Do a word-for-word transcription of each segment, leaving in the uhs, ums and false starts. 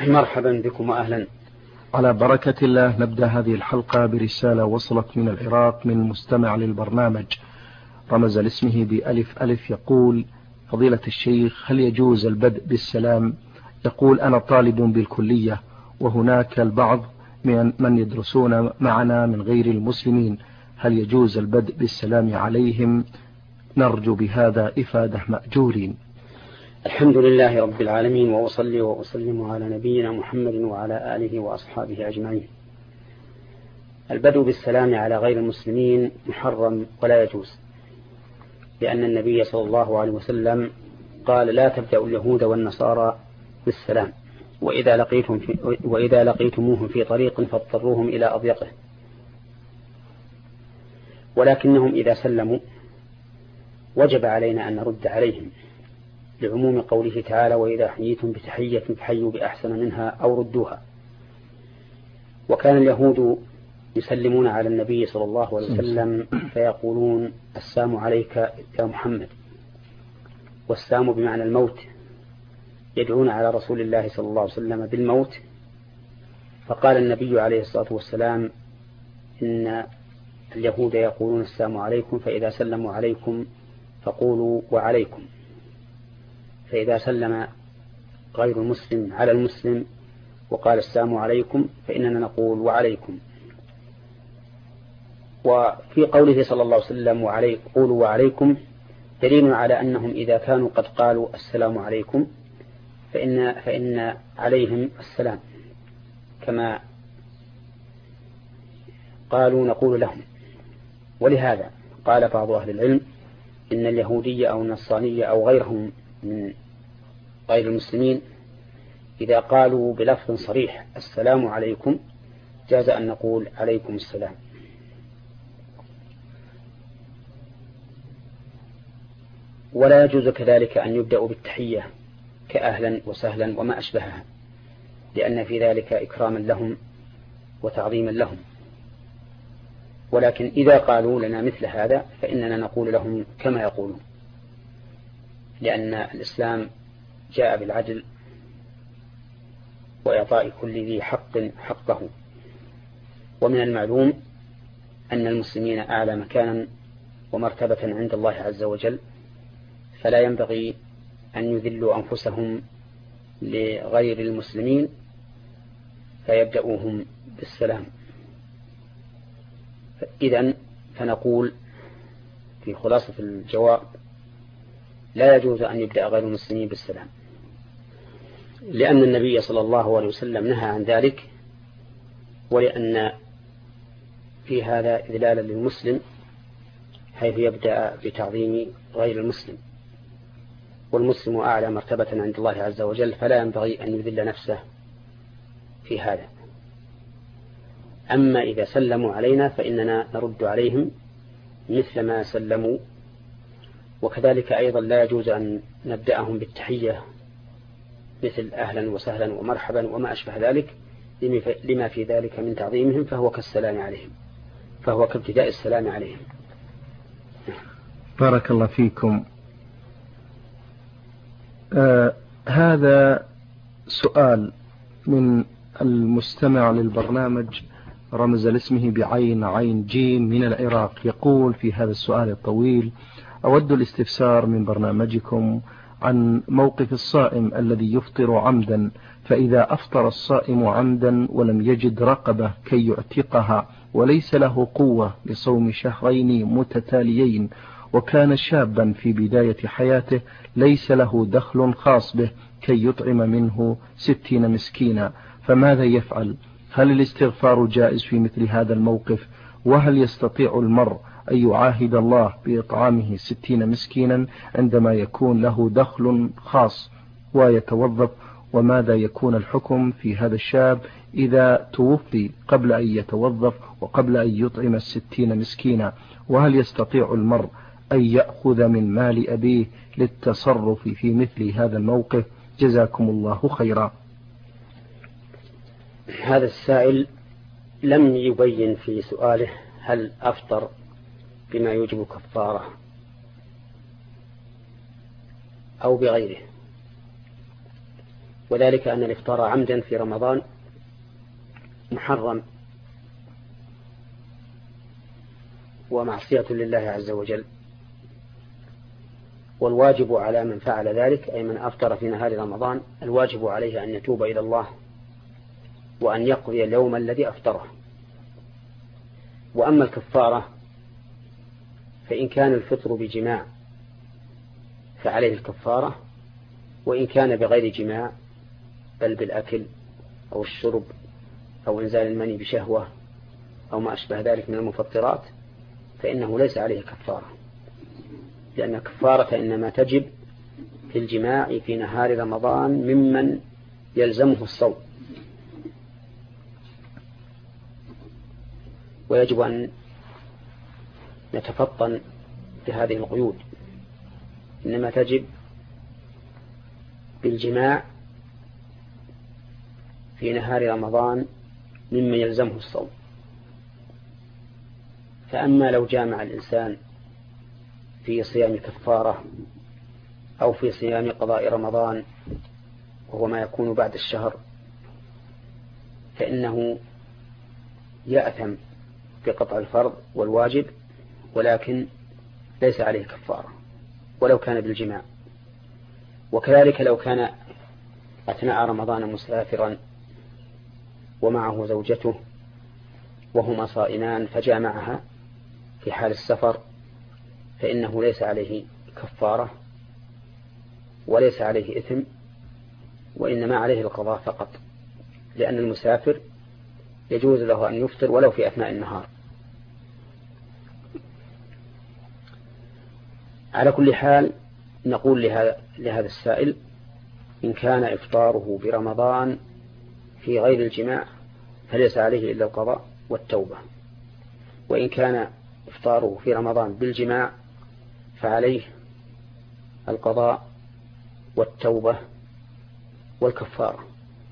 مرحبا بكم وأهلا. على بركة الله نبدأ هذه الحلقة برسالة وصلت من العراق من مستمع للبرنامج رمز لاسمه بألف ألف، يقول: فضيلة الشيخ، هل يجوز البدء بالسلام؟ يقول: أنا طالب بالكلية وهناك البعض من من يدرسون معنا من غير المسلمين، هل يجوز البدء بالسلام عليهم؟ نرجو بهذا إفادة مأجورين. الحمد لله رب العالمين، وأصلي وأسلم على نبينا محمد وعلى آله وأصحابه أجمعين. البدء بالسلام على غير المسلمين محرم ولا يجوز، لأن النبي صلى الله عليه وسلم قال: لا تبدأوا اليهود والنصارى بالسلام، وإذا لقيتم في وإذا لقيتموهم في طريق فاضطروهم إلى أضيقه. ولكنهم إذا سلموا وجب علينا أن نرد عليهم، لعموم قوله تعالى: وإذا حييتم بتحية فحيوا بأحسن منها أو ردوها. وكان اليهود يسلمون على النبي صلى الله عليه وسلم فيقولون: السلام عليك يا محمد، والسلام بمعنى الموت، يدعون على رسول الله صلى الله عليه وسلم بالموت. فقال النبي عليه الصلاة والسلام: إن اليهود يقولون السلام عليكم، فإذا سلموا عليكم فقولوا وعليكم. فإذا سلم غير المسلم على المسلم وقال السلام عليكم فإننا نقول وعليكم. وفي قوله صلى الله عليه وسلم وعليك قولوا وعليكم دليل على أنهم إذا كانوا قد قالوا السلام عليكم فإن, فإن عليهم السلام، كما قالوا نقول لهم. ولهذا قال بعض أهل العلم إن اليهودية أو النصرانية أو غيرهم من غير المسلمين إذا قالوا بلفظ صريح السلام عليكم جاز أن نقول عليكم السلام. ولا يجوز كذلك أن يبدأ بالتحية كأهلا وسهلا وما أشبهها، لأن في ذلك إكراما لهم وتعظيما لهم. ولكن إذا قالوا لنا مثل هذا فإننا نقول لهم كما يقولون، لأن الإسلام جاء بالعدل وإعطاء كل ذي حق حقه. ومن المعلوم أن المسلمين أعلى مكانا ومرتبة عند الله عز وجل، فلا ينبغي أن يذلوا أنفسهم لغير المسلمين فيبدأوهم بالسلام. إذن فنقول في خلاصة الجواب: لا يجوز أن يبدأ غير المسلمين بالسلام، لأن النبي صلى الله عليه وسلم نهى عن ذلك، ولأن في هذا إذلالا للمسلم حيث يبدأ بتعظيم غير المسلم، والمسلم أعلى مرتبة عند الله عز وجل، فلا ينبغي أن يذل نفسه في هذا. أما إذا سلموا علينا فإننا نرد عليهم مثل ما سلموا. وكذلك أيضا لا يجوز أن نبدأهم بالتحية مثل أهلا وسهلا ومرحبا وما أشبه ذلك، لما في ذلك من تعظيمهم، فهو كالسلام عليهم، فهو كابتداء السلام عليهم. بارك الله فيكم. آه هذا سؤال من المستمع للبرنامج رمز لاسمه بعين عين جيم من العراق، يقول في هذا السؤال الطويل: أود الاستفسار من برنامجكم عن موقف الصائم الذي يفطر عمدا، فإذا أفطر الصائم عمدا ولم يجد رقبة كي يعتقها وليس له قوة لصوم شهرين متتاليين، وكان شابا في بداية حياته ليس له دخل خاص به كي يطعم منه ستين مسكينا، فماذا يفعل؟ هل الاستغفار جائز في مثل هذا الموقف؟ وهل يستطيع المرء أن يعاهد الله بإطعامه ستين مسكينا عندما يكون له دخل خاص ويتوظف؟ وماذا يكون الحكم في هذا الشاب إذا توفي قبل أن يتوظف وقبل أن يطعم الستين مسكينا؟ وهل يستطيع المرء أن يأخذ من مال أبيه للتصرف في مثل هذا الموقف؟ جزاكم الله خيرا. هذا السائل لم يبين في سؤاله هل أفطر بما يوجب كفارة أو بغيره، وذلك أن الإفطار عمدا في رمضان محرم ومعصية لله عز وجل، والواجب على من فعل ذلك أي من أفطر في نهار رمضان الواجب عليه أن يتوب إلى الله وأن يقضي اليوم الذي أفطره. وأما الكفارة فإن كان الفطر بجماع فعليه الكفارة، وإن كان بغير جماع بل بالأكل أو الشرب أو إنزال المني بشهوة أو ما أشبه ذلك من المفطرات فإنه ليس عليه كفارة، لأن الكفارة إنما تجب في الجماع في نهار رمضان ممن يلزمه الصوم. ويجب أن نتفطن بهذه القيود، إنما تجب بالجماع في نهار رمضان ممن يلزمه الصوم. فأما لو جامع الإنسان في صيام كفارة أو في صيام قضاء رمضان وهو ما يكون بعد الشهر فإنه يأثم بقطع الفرض والواجب، ولكن ليس عليه كفارة ولو كان بالجماع. وكذلك لو كان أثناء رمضان مسافرا ومعه زوجته وهما صائمان فجامعها في حال السفر فإنه ليس عليه كفارة وليس عليه إثم، وإنما عليه القضاء فقط، لأن المسافر يجوز له أن يفطر ولو في أثناء النهار. على كل حال نقول لهذا, لهذا السائل إن كان إفطاره برمضان في غير الجماع فليس عليه إلا القضاء والتوبة، وإن كان إفطاره في رمضان بالجماع فعليه القضاء والتوبة والكفارة.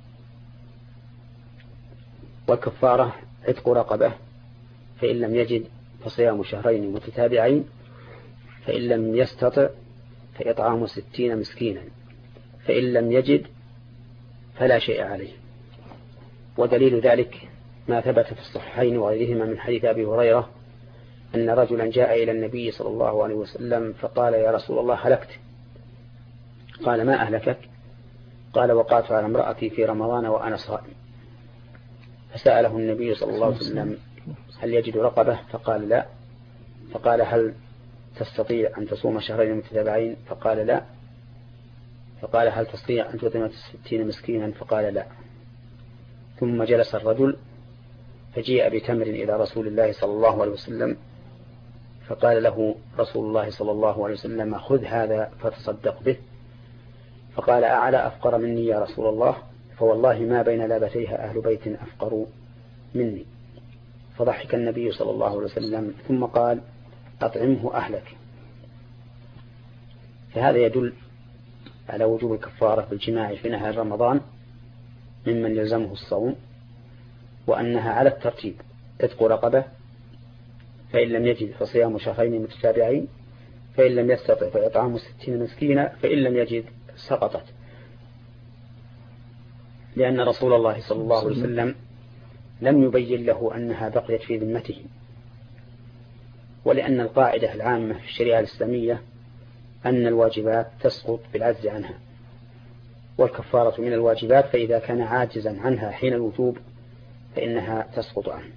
والكفارة عتق رقبة، فإن لم يجد فصيام شهرين متتابعين، فإن لم يستطع فإطعام ستين مسكينا، فإن لم يجد فلا شيء عليه. ودليل ذلك ما ثبت في الصحيحين وغيرهما من حديث أبي هريرة أن رجلا جاء إلى النبي صلى الله عليه وسلم فقال يا رسول الله هلكت. قال ما أهلكك؟ قال وقعت على امرأتي في رمضان وأنا صائم. فسأله النبي صلى الله عليه وسلم هل يجد رقبة؟ فقال لا. فقال هل تستطيع أن تصوم شهرين متتابعين؟ فقال لا. فقال هل تستطيع أن تطعم ستين مسكينا؟ فقال لا. ثم جلس الرجل فجيء بتمر إلى رسول الله صلى الله عليه وسلم فقال له رسول الله صلى الله عليه وسلم خذ هذا فتصدق به. فقال أعلى أفقر مني يا رسول الله؟ فوالله ما بين لابتيها أهل بيت أفقر مني. فضحك النبي صلى الله عليه وسلم ثم قال أطعمه أهلك. فهذا يدل على وجوب الكفارة بالجماع في نهار رمضان ممن يلزمه الصوم، وأنها على الترتيب عتق رقبة، فإن لم يجد فصيام شهرين متتابعين، فإن لم يستطع فإطعام ستين مسكينا، فإن لم يجد سقطت. لأن رسول الله صلى الله عليه وسلم لم يبين له أنها بقيت في ذمته، ولأن القاعدة العامة في الشريعة الإسلامية أن الواجبات تسقط بالعجز عنها، والكفارة من الواجبات، فإذا كان عاجزا عنها حين الوجوب فإنها تسقط عنه.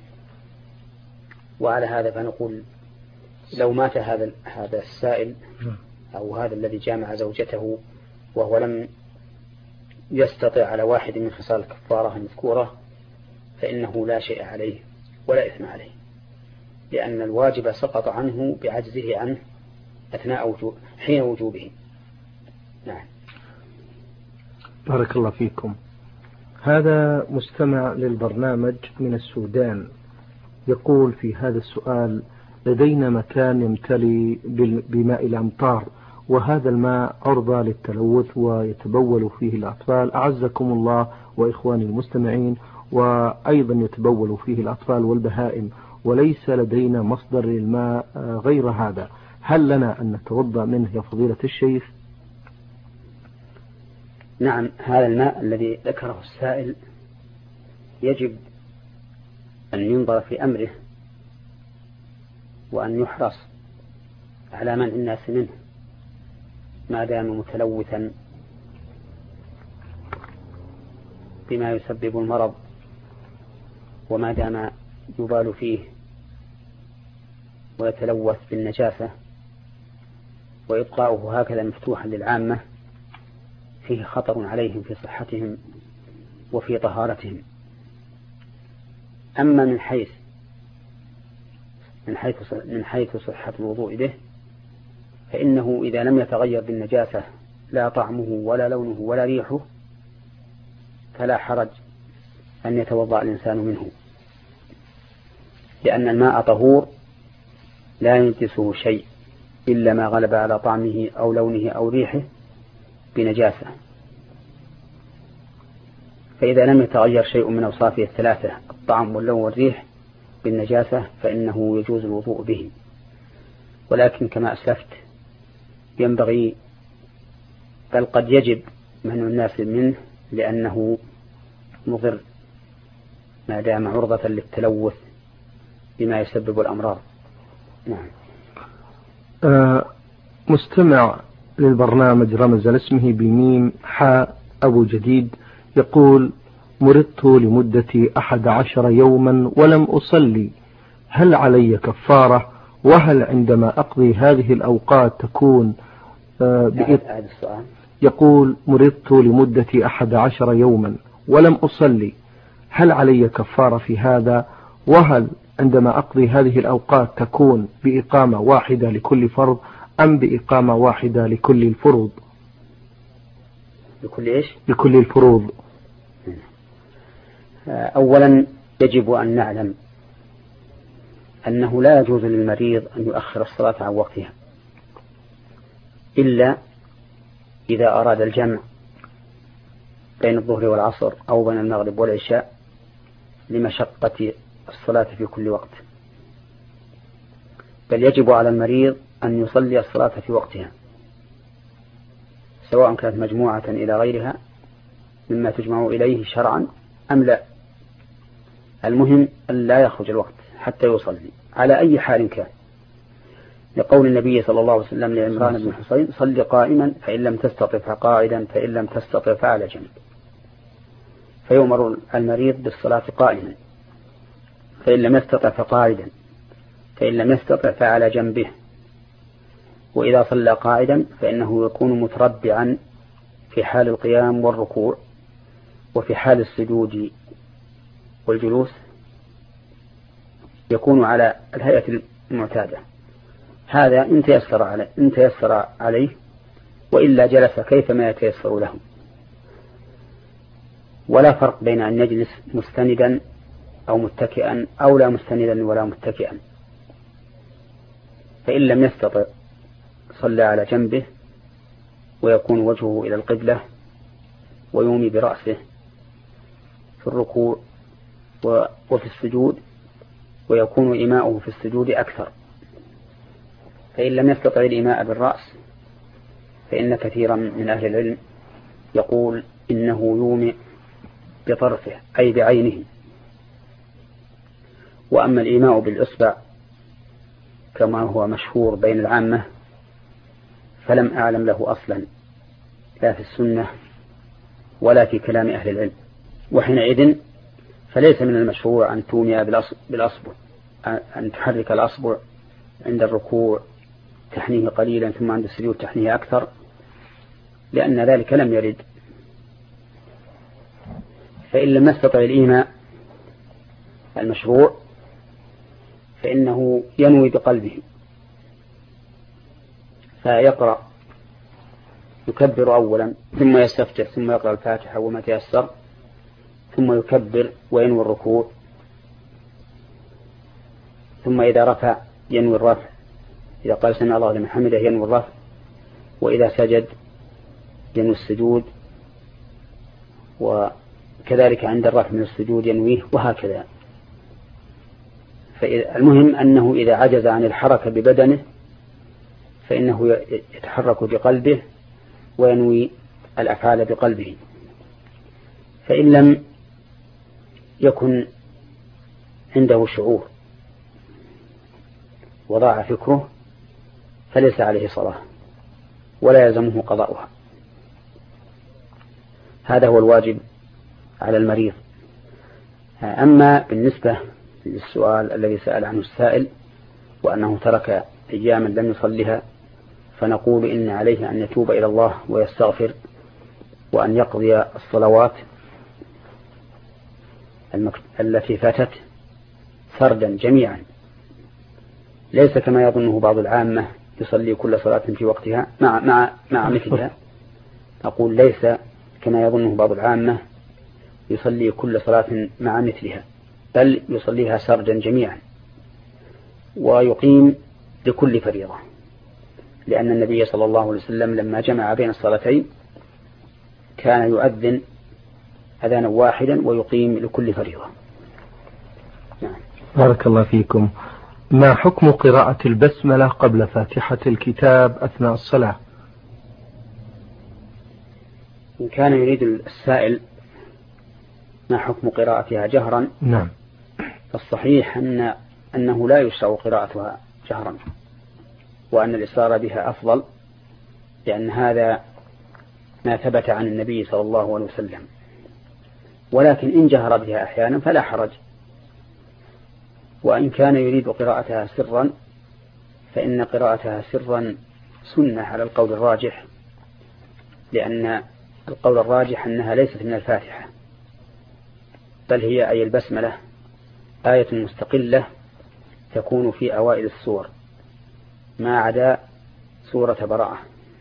وعلى هذا فنقول لو مات هذا هذا السائل أو هذا الذي جامع زوجته وهو لم يستطع على واحد من خصال الكفارة المذكورة فإنه لا شيء عليه ولا إثم عليه، لأن الواجب سقط عنه بعجزه عنه أثناء وجوب حين وجوبه. نعم. بارك الله فيكم. هذا مستمع للبرنامج من السودان يقول في هذا السؤال لدينا مكان يمتلي بماء الأمطار، وهذا الماء عرضة للتلوث ويتبول فيه الأطفال أعزكم الله وإخواني المستمعين، وأيضا يتبول فيه الأطفال والبهائم، وليس لدينا مصدر للماء غير هذا، هل لنا أن نتوضأ منه يا فضيلة الشيخ؟ نعم، هذا الماء الذي ذكره السائل يجب أن ينظر في أمره وأن يحرص على منع الناس منه ما دام متلوثا بما يسبب المرض، وما دام يبال فيه ويتلوث بالنجاسة، وإبقاؤه هكذا مفتوحا للعامة فيه خطر عليهم في صحتهم وفي طهارتهم. أما من حيث من حيث من حيث صحة الوضوء به، فإنه إذا لم يتغير بالنجاسة لا طعمه ولا لونه ولا ريحه فلا حرج أن يتوضأ الإنسان منه، لأن الماء طهور لا ينجسه شيء إلا ما غلب على طعمه أو لونه أو ريحه بنجاسة. فإذا لم يتغير شيء من أوصافه الثلاثة الطعم واللون والريح بالنجاسة فإنه يجوز الوضوء به. ولكن كما أسلفت ينبغي بل قد يجب منع الناس منه لأنه مضر ما دام عرضة للتلوث بما يسبب الأمراض. نعم. آه مستمع للبرنامج رمز لاسمه بميم حاء أبو جديد يقول: مرضت لمدة أحد عشر يوما ولم أصلي، هل علي كفارة؟ وهل عندما أقضي هذه الأوقات تكون آه بإذن؟ يقول: مرضت لمدة أحد عشر يوما ولم أصلي، هل علي كفارة في هذا؟ وهل عندما أقضي هذه الأوقات تكون بإقامة واحدة لكل فرض أم بإقامة واحدة لكل الفروض؟ لكل إيش؟ لكل الفروض. أولا يجب أن نعلم أنه لا يجوز للمريض أن يؤخر الصلاة عن وقتها إلا إذا أراد الجمع بين الظهر والعصر أو بين المغرب والعشاء لمشقة الصلاة في كل وقت، بل يجب على المريض أن يصلي الصلاة في وقتها سواء كانت مجموعة إلى غيرها مما تجمع إليه شرعا أم لا. المهم أن لا يخرج الوقت حتى يصلي على أي حال كان، لقول النبي صلى الله عليه وسلم لعمران بن حصين: صل قائما فإن لم تستطع فقاعدا فإن لم تستطع فعلى جنب. فيؤمر المريض بالصلاة قائما، فإن لم يستطع فقاعدا، فإن لم يستطع فعلى جنبه. وإذا صلى قاعدا فإنه يكون متربعا في حال القيام والركوع، وفي حال السجود والجلوس يكون على الهيئة المعتادة. هذا إن تيسر عليه, إن تيسر عليه وإلا جلس كيفما يتيسر له. ولا فرق بين أن يجلس مستندا أو متكئا أو لا مستندا ولا متكئا. فإن لم يستطع صلى على جنبه ويكون وجهه إلى القبلة ويومي برأسه في الركوع وفي السجود، ويكون إيماؤه في السجود أكثر. فإن لم يستطع الإيماء بالرأس فإن كثيرا من أهل العلم يقول إنه يومئ بطرفه أي بعينه. وأما الإيماء بالإصبع كما هو مشهور بين العامة فلم أعلم له أصلا لا في السنة ولا في كلام أهل العلم. وحينئذ فليس من المشروع أن تومئ بالأصبع، أن تحرك الأصبع عند الركوع تحنيه قليلا ثم عند السجود تحنيه أكثر، لأن ذلك لم يرد. فإن لم يستطع الإيماء المشروع فإنه ينوي بقلبه فيقرأ، يكبر أولا ثم يستفتح ثم يقرأ الفاتحة وما تيسر ثم يكبر وينوي الركوع، ثم إذا رفع ينوي الرفع، إذا قال سمع الله لمن حمده ينوي الرفع، وإذا سجد ينوي السجود، وكذلك عند الرفع من السجود ينويه، وهكذا. فالمهم أنه إذا عجز عن الحركة ببدنه فإنه يتحرك بقلبه وينوي الأفعال بقلبه، فإن لم يكن عنده شعور وضاع فكره فليس عليه صلاة ولا يلزمه قضاؤها. هذا هو الواجب على المريض. أما بالنسبة للسؤال الذي سأل عنه السائل وأنه ترك أياما لم يصلها، فنقول إن عليه أن يتوب إلى الله ويستغفر وأن يقضي الصلوات التي فاتت فردا جميعا، ليس كما يظنه بعض العامة يصلي كل صلاة في وقتها مع مع مع مثلها. أقول ليس كما يظنه بعض العامة يصلي كل صلاة مع مثلها، بل يصليها سردا جميعا ويقيم لكل فريضة، لأن النبي صلى الله عليه وسلم لما جمع بين الصلاتين كان يؤذن أذانا واحدا ويقيم لكل فريضة. نعم. بارك الله فيكم. ما حكم قراءة البسملة قبل فاتحة الكتاب أثناء الصلاة؟ إن كان يريد السائل ما حكم قراءتها جهرا، نعم، فالصحيح أن أنه لا يشرع قراءتها جهرا، وأن الإصرار بها أفضل، لأن هذا ما ثبت عن النبي صلى الله عليه وسلم. ولكن إن جهر بها أحيانا فلا حرج. وإن كان يريد قراءتها سرا فإن قراءتها سرا سنة على القول الراجح، لأن القول الراجح أنها ليست من الفاتحة، بل هي أي البسملة آية مستقلة تكون في أوائل السور ما عدا سورة براءة،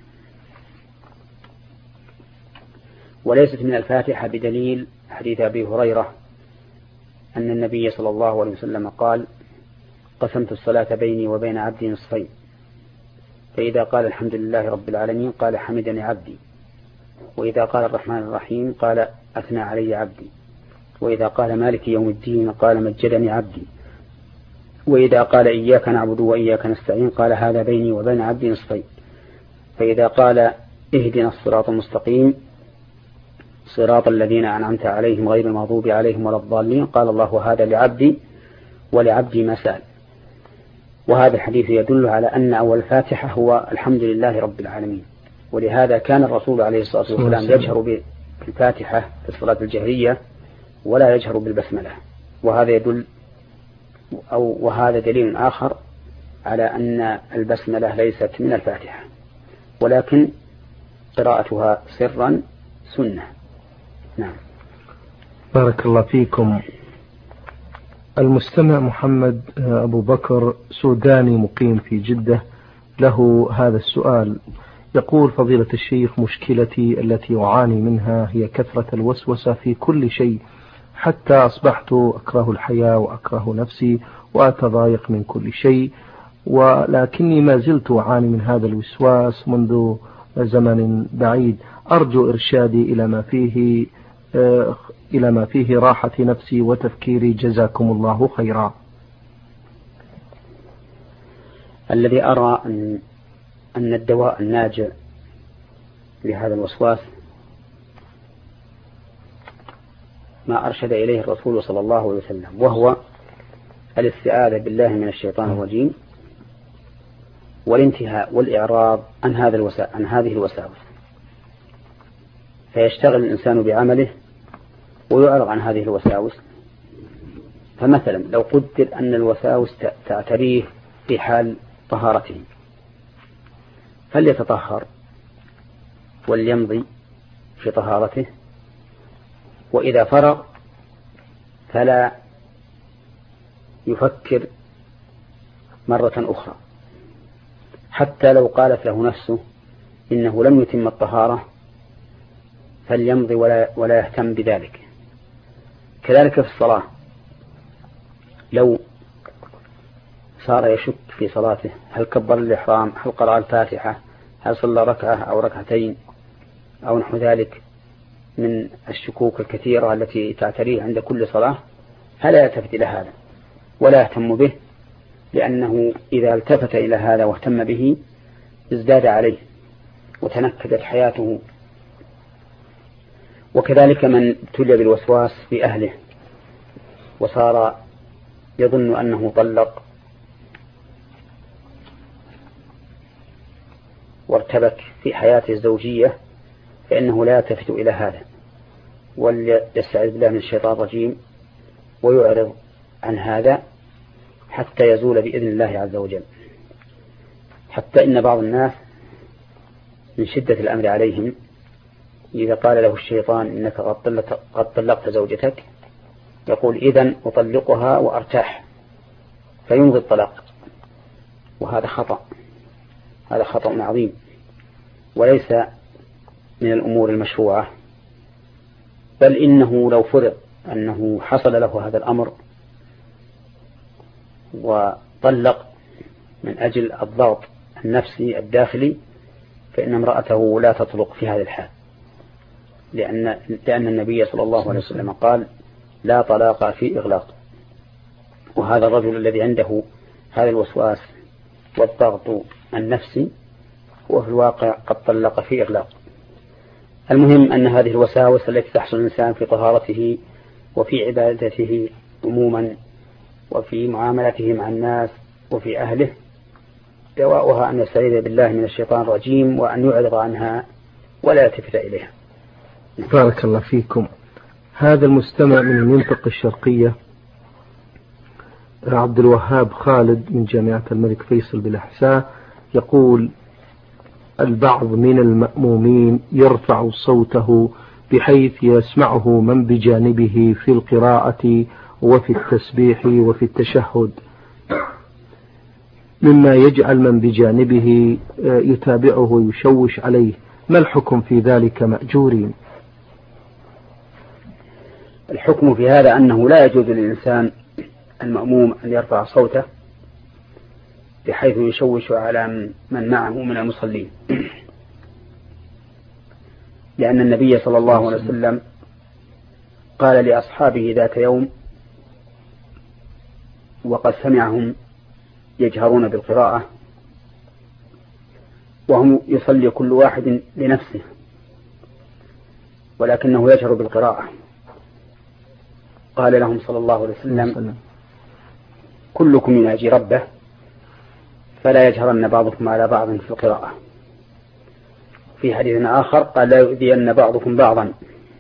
وليست من الفاتحة بدليل حديث أبي هريرة أن النبي صلى الله عليه وسلم قال: قسمت الصلاة بيني وبين عبدي نصفين، فإذا قال الحمد لله رب العالمين قال حمدني عبدي، وإذا قال الرحمن الرحيم قال أثنى علي عبدي، وإذا قال مالك يوم الدين قال مجدني عبدي، وإذا قال إياك نعبد وإياك نستعين قال هذا بيني وبين عبدي نصفين، فإذا قال اهدنا الصراط المستقيم صراط الذين أنعمت عليهم غير المغضوب عليهم ولا الضالين قال الله هذا لعبدي ولعبدي ما سأل. وهذا الحديث يدل على أن أول الفاتحة هو الحمد لله رب العالمين، ولهذا كان الرسول عليه الصلاة والسلام يجهر بالفاتحة في الصلاة الجهرية ولا يجهر بالبسملة، وهذا يدل أو وهذا دليل آخر على أن البسملة ليست من الفاتحة، ولكن قراءتها سرا سنة. نعم. بارك الله فيكم. المستمع محمد أبو بكر سوداني مقيم في جدة له هذا السؤال، يقول: فضيلة الشيخ، مشكلتي التي أعاني منها هي كثرة الوسوسة في كل شيء، حتى أصبحت أكره الحياة وأكره نفسي وأتضايق من كل شيء، ولكني ما زلت أعاني من هذا الوسواس منذ زمن بعيد. أرجو إرشادي إلى ما فيه إلى ما فيه راحة نفسي وتفكيري، جزاكم الله خيرا. الذي أرى أن أن الدواء الناجع لهذا الوسواس ما أرشد إليه الرسول صلى الله عليه وسلم، وهو الاستعاذة بالله من الشيطان الرجيم والانتهاء والإعراض عن هذا الوسا... عن هذه الوساوس، فيشتغل الإنسان بعمله ويعرض عن هذه الوساوس. فمثلا لو قدر أن الوساوس تعتريه في حال طهارته فليتطهر وليمضي في طهارته، وإذا فرغ فلا يفكر مرة أخرى، حتى لو قالت له نفسه إنه لم يتم الطهارة فليمضي ولا, ولا يهتم بذلك. كذلك في الصلاة، لو صار يشك في صلاته هل كبر الإحرام، هل قرأ الفاتحة، هل صلى ركعة أو ركعتين أو نحو ذلك من الشكوك الكثيرة التي تعتريه عند كل صلاة، فلا يلتفت إلى هذا ولا يهتم به، لأنه إذا التفت إلى هذا واهتم به ازداد عليه وتنكدت حياته وكذلك من ابتلي بالوسواس في أهله وصار يظن أنه طلق وارتبك في حياته الزوجية، فإنه لا يلتفت إلى هذا، وليستعذ بالله من الشيطان الرجيم ويعرض عن هذا حتى يزول بإذن الله عز وجل. حتى إن بعض الناس من شدة الأمر عليهم إذا قال له الشيطان إنك قد طلقت زوجتك يقول إذن أطلقها وأرتاح، فيمضي الطلاق، وهذا خطأ، هذا خطأ عظيم وليس من الأمور المشروعة، بل إنه لو فرض أنه حصل له هذا الأمر وطلق من أجل الضغط النفسي الداخلي فإن امرأته لا تطلق في هذا الحال، لأن, لأن النبي صلى الله عليه وسلم قال لا طلاق في إغلاق. وهذا الرجل الذي عنده هذا الوسواس والضغط النفسي هو في الواقع قد طلق في إغلاق. المهم أن هذه الوساوس التي تحصل الإنسان في طهارته وفي عبادته عموما وفي معاملته مع الناس وفي أهله دواؤها أن يستعيذ بالله من الشيطان الرجيم وأن يعرض عنها ولا يلتفت إليها. بارك الله فيكم. هذا المستمع من المنطقة الشرقية عبد الوهاب خالد من جامعة الملك فيصل بالأحساء يقول البعض من المأمومين يرفع صوته بحيث يسمعه من بجانبه في القراءة وفي التسبيح وفي التشهد، مما يجعل من بجانبه يتابعه ويشوش عليه، ما الحكم في ذلك مأجورين؟ الحكم في هذا أنه لا يجوز للإنسان المأموم أن يرفع صوته بحيث يشوش على من معه من المصلين، لأن النبي صلى الله عليه وسلم قال لأصحابه ذات يوم وقد سمعهم يجهرون بالقراءة وهم يصلي كل واحد لنفسه ولكنه يجهر بالقراءة، قال لهم صلى الله عليه وسلم كلكم يناجي ربه فلا يجهرن بعضكم على بعض في القراءة. في حديث آخر قال لا يؤذين بعضكم بعضا.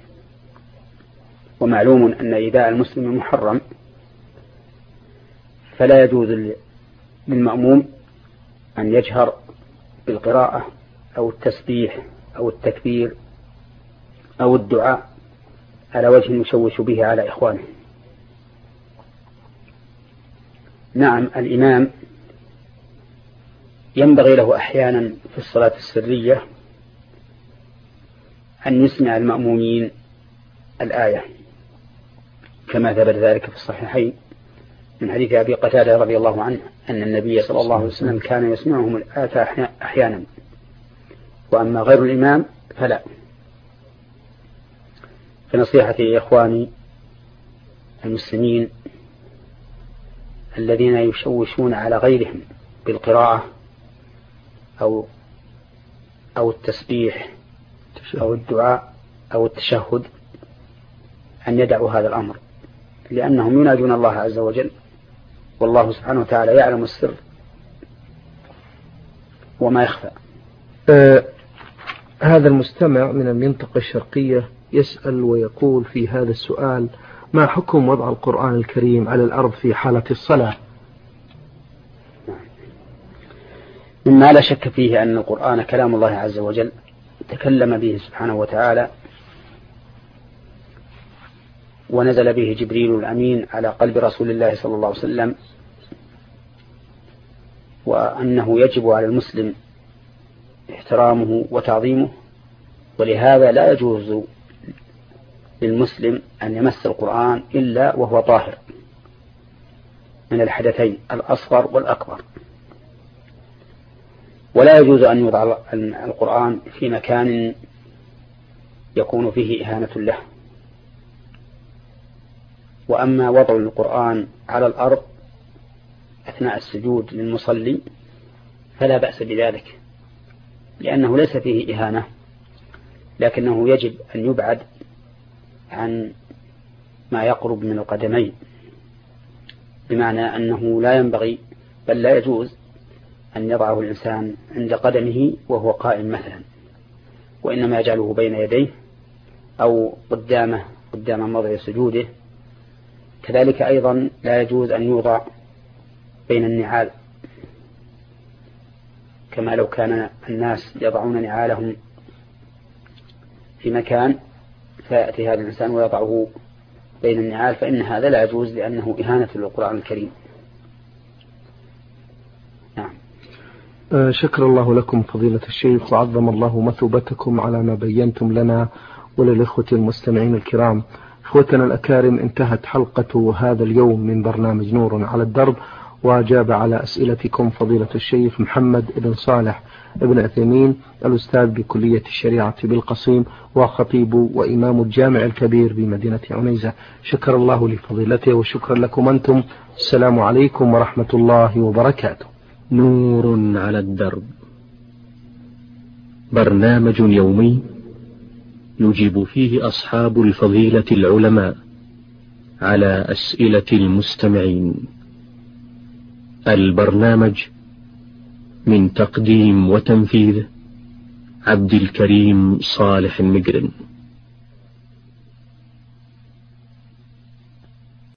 ومعلوم أن إيذاء المسلم محرم، فلا يجوز للمأموم أن يجهر بالقراءة أو التسبيح أو التكبير أو الدعاء على وجه يشوش به على إخوانه. نعم، الإمام ينبغي له أحيانا في الصلاة السرية أن يسمع المأمومين الآية كما ثبت ذلك في الصحيحين من حديث أبي قتادة رضي الله عنه أن النبي صلى الله عليه وسلم كان يسمعهم الآية أحيانا، وأما غير الإمام فلا. فنصيحتي يا إخواني المسلمين الذين يشوشون على غيرهم بالقراءة أو أو التسبيح أو الدعاء أو التشهد أن يدعوا هذا الأمر، لأنهم يناجون الله عز وجل، والله سبحانه وتعالى يعلم السر وما يخفى. آه هذا المستمع من المنطقة الشرقية يسأل ويقول في هذا السؤال ما حكم وضع القرآن الكريم على الأرض في حالة الصلاة؟ مما لا شك فيه أن القرآن كلام الله عز وجل تكلم به سبحانه وتعالى، ونزل به جبريل الأمين على قلب رسول الله صلى الله عليه وسلم، وأنه يجب على المسلم احترامه وتعظيمه، ولهذا لا يجوز للمسلم أن يمس القرآن إلا وهو طاهر من الحدثين الأصغر والأكبر، ولا يجوز أن يوضع القرآن في مكان يكون فيه إهانة له. وأما وضع القرآن على الأرض أثناء السجود للمصلي فلا بأس بذلك، لأنه ليس فيه إهانة، لكنه يجب أن يبعد عن ما يقرب من القدمين، بمعنى أنه لا ينبغي بل لا يجوز أن يضعه الإنسان عند قدمه وهو قائم مثلا، وإنما يجعله بين يديه أو قدامه قدام موضع سجوده. كذلك أيضا لا يجوز أن يوضع بين النعال، كما لو كان الناس يضعون نعالهم في مكان فيأتي هذا الإنسان ويضعه بين النعال، فإن هذا لا يجوز لأنه إهانة للقرآن الكريم. نعم. شكر الله لكم فضيلة الشيخ، وعظم الله مثوبتكم على ما بينتم لنا وللإخوة المستمعين الكرام. إخوتنا الأكارم، انتهت حلقة هذا اليوم من برنامج نور على الدرب، وأجاب على أسئلتكم فضيلة الشيخ محمد بن صالح ابن عثيمين، الأستاذ بكلية الشريعة بالقصيم، وخطيب وإمام الجامع الكبير بمدينة عنيزة. شكر الله لفضيلته وشكرا لكم أنتم. السلام عليكم ورحمة الله وبركاته. نور على الدرب، برنامج يومي يجيب فيه أصحاب الفضيلة العلماء على أسئلة المستمعين. البرنامج من تقديم وتنفيذ عبد الكريم صالح المقرن.